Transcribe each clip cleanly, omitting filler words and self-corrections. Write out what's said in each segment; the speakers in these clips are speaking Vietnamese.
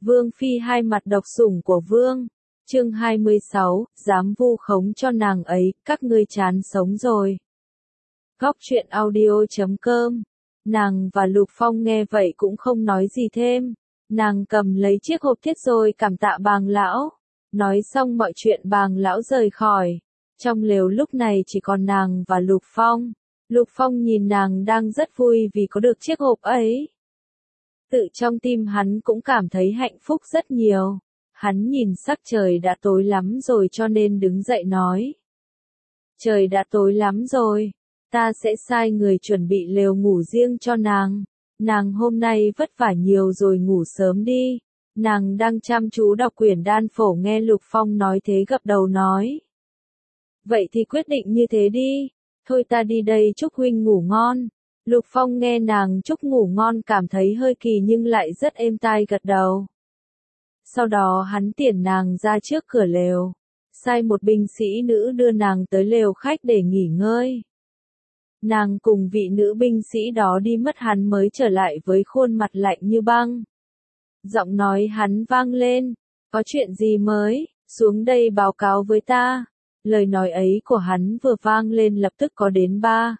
Vương Phi hai mặt độc sủng của Vương. Chương 26, dám vu khống cho nàng ấy, các ngươi chán sống rồi. Góc truyện audio.com. Nàng và Lục Phong nghe vậy cũng không nói gì thêm. Nàng cầm lấy chiếc hộp thiết rồi cảm tạ Bàng lão. Nói xong mọi chuyện Bàng lão rời khỏi. Trong lều lúc này chỉ còn nàng và Lục Phong. Lục Phong nhìn nàng đang rất vui vì có được chiếc hộp ấy. Tự trong tim hắn cũng cảm thấy hạnh phúc rất nhiều. Hắn nhìn sắc trời đã tối lắm rồi cho nên đứng dậy nói. Trời đã tối lắm rồi, ta sẽ sai người chuẩn bị lều ngủ riêng cho nàng. Nàng hôm nay vất vả nhiều rồi, ngủ sớm đi. Nàng đang chăm chú đọc quyển đan phổ nghe Lục Phong nói thế gật đầu nói. Vậy thì quyết định như thế đi, thôi ta đi đây chúc huynh ngủ ngon. Lục Phong nghe nàng chúc ngủ ngon cảm thấy hơi kỳ nhưng lại rất êm tai gật đầu. Sau đó hắn tiễn nàng ra trước cửa lều, sai một binh sĩ nữ đưa nàng tới lều khách để nghỉ ngơi. Nàng cùng vị nữ binh sĩ đó đi mất hắn mới trở lại với khuôn mặt lạnh như băng. Giọng nói hắn vang lên, có chuyện gì mới, xuống đây báo cáo với ta. Lời nói ấy của hắn vừa vang lên lập tức có đến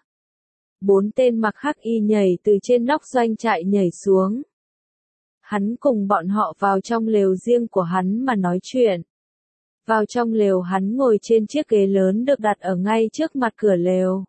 4 tên mặc hắc y nhảy từ trên nóc doanh trại nhảy xuống. Hắn cùng bọn họ vào trong lều riêng của hắn mà nói chuyện. Vào trong lều hắn ngồi trên chiếc ghế lớn được đặt ở ngay trước mặt cửa lều.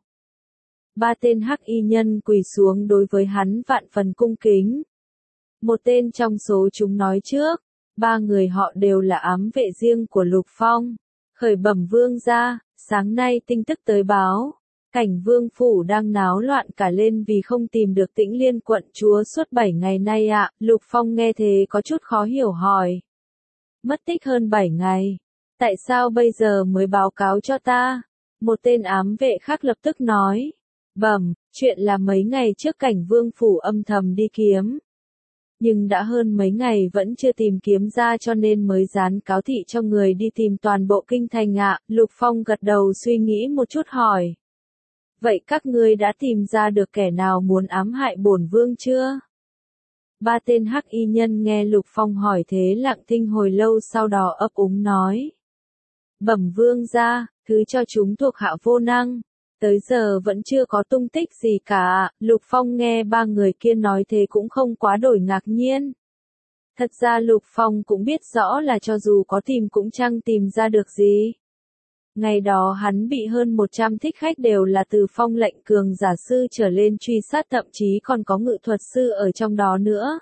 3 tên hắc y nhân quỳ xuống đối với hắn vạn phần cung kính. Một tên trong số chúng nói trước, 3 người họ đều là ám vệ riêng của Lục Phong. Khởi bẩm vương gia, sáng nay tin tức tới báo. Cảnh vương phủ đang náo loạn cả lên vì không tìm được Tĩnh Liên quận chúa suốt 7 ngày nay ạ. Lục Phong nghe thế có chút khó hiểu hỏi. Mất tích hơn 7 ngày. Tại sao bây giờ mới báo cáo cho ta? Một tên ám vệ khác lập tức nói. Bẩm, chuyện là mấy ngày trước cảnh vương phủ âm thầm đi kiếm. Nhưng đã hơn mấy ngày vẫn chưa tìm kiếm ra cho nên mới dán cáo thị cho người đi tìm toàn bộ kinh thành ạ. Lục Phong gật đầu suy nghĩ một chút hỏi. Vậy các ngươi đã tìm ra được kẻ nào muốn ám hại bổn vương chưa? 3 tên hắc y nhân nghe Lục Phong hỏi thế lặng thinh hồi lâu sau đó ấp úng nói. Bẩm vương gia, thứ cho chúng thuộc hạ vô năng. Tới giờ vẫn chưa có tung tích gì cả. Lục Phong nghe 3 người kia nói thế cũng không quá đổi ngạc nhiên. Thật ra Lục Phong cũng biết rõ là cho dù có tìm cũng chẳng tìm ra được gì. Ngày đó hắn bị hơn 100 thích khách đều là từ phong lệnh cường giả sư trở lên truy sát, thậm chí còn có ngự thuật sư ở trong đó nữa.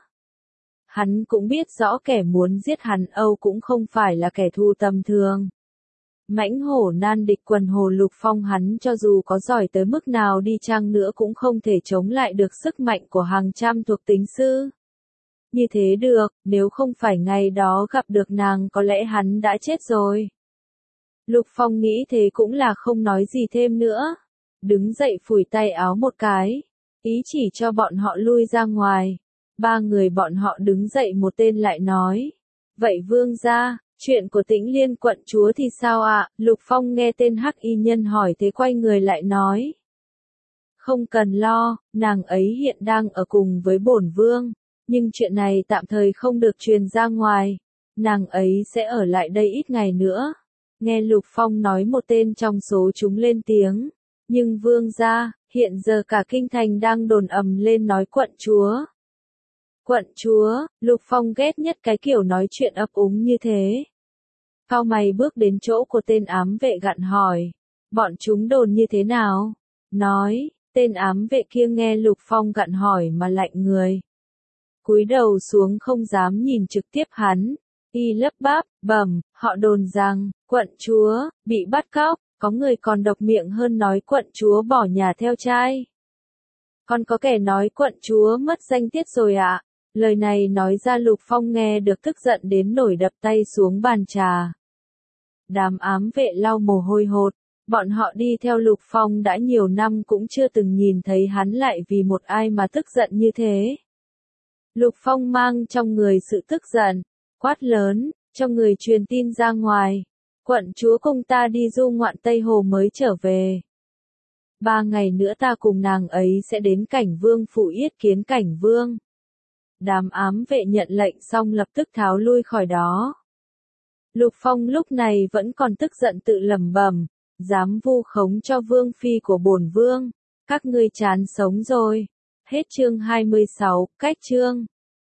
Hắn cũng biết rõ kẻ muốn giết hắn Âu cũng không phải là kẻ thù tầm thường. Mãnh hổ nan địch quần hồ. Lục Phong hắn cho dù có giỏi tới mức nào đi chăng nữa cũng không thể chống lại được sức mạnh của hàng trăm thuộc tính sư. Như thế được, nếu không phải ngày đó gặp được nàng có lẽ hắn đã chết rồi. Lục Phong nghĩ thế cũng là không nói gì thêm nữa. Đứng dậy phủi tay áo một cái. Ý chỉ cho bọn họ lui ra ngoài. 3 người bọn họ đứng dậy, một tên lại nói. Vậy vương gia, chuyện của Tĩnh Liên quận chúa thì sao ạ? Lục Phong nghe tên hắc y nhân hỏi thế quay người lại nói. Không cần lo, nàng ấy hiện đang ở cùng với bổn vương. Nhưng chuyện này tạm thời không được truyền ra ngoài. Nàng ấy sẽ ở lại đây ít ngày nữa. Nghe Lục Phong nói một tên trong số chúng lên tiếng. Nhưng vương gia, hiện giờ cả kinh thành đang đồn ầm lên nói quận chúa. Quận chúa, Lục Phong ghét nhất cái kiểu nói chuyện ấp úng như thế. Cao mày bước đến chỗ của tên ám vệ gặn hỏi. Bọn chúng đồn như thế nào? Nói, tên ám vệ kia nghe Lục Phong gặn hỏi mà lạnh người. Cúi đầu xuống không dám nhìn trực tiếp hắn. Y lấp bắp, bẩm, họ đồn rằng, quận chúa, bị bắt cóc, có người còn độc miệng hơn nói quận chúa bỏ nhà theo trai. Còn có kẻ nói quận chúa mất danh tiết rồi ạ. Lời này nói ra Lục Phong nghe được tức giận đến nổi đập tay xuống bàn trà. Đám ám vệ lau mồ hôi hột, bọn họ đi theo Lục Phong đã nhiều năm cũng chưa từng nhìn thấy hắn lại vì một ai mà tức giận như thế. Lục Phong mang trong người sự tức giận. Quát lớn, cho người truyền tin ra ngoài. Quận chúa cùng ta đi du ngoạn Tây Hồ mới trở về. 3 ngày nữa ta cùng nàng ấy sẽ đến cảnh vương phủ yết kiến cảnh vương. đám ám vệ nhận lệnh xong lập tức tháo lui khỏi đó. Lục Phong lúc này vẫn còn tức giận tự lẩm bẩm, dám vu khống cho vương phi của bổn vương, các ngươi chán sống rồi. Hết chương 26, cách chương.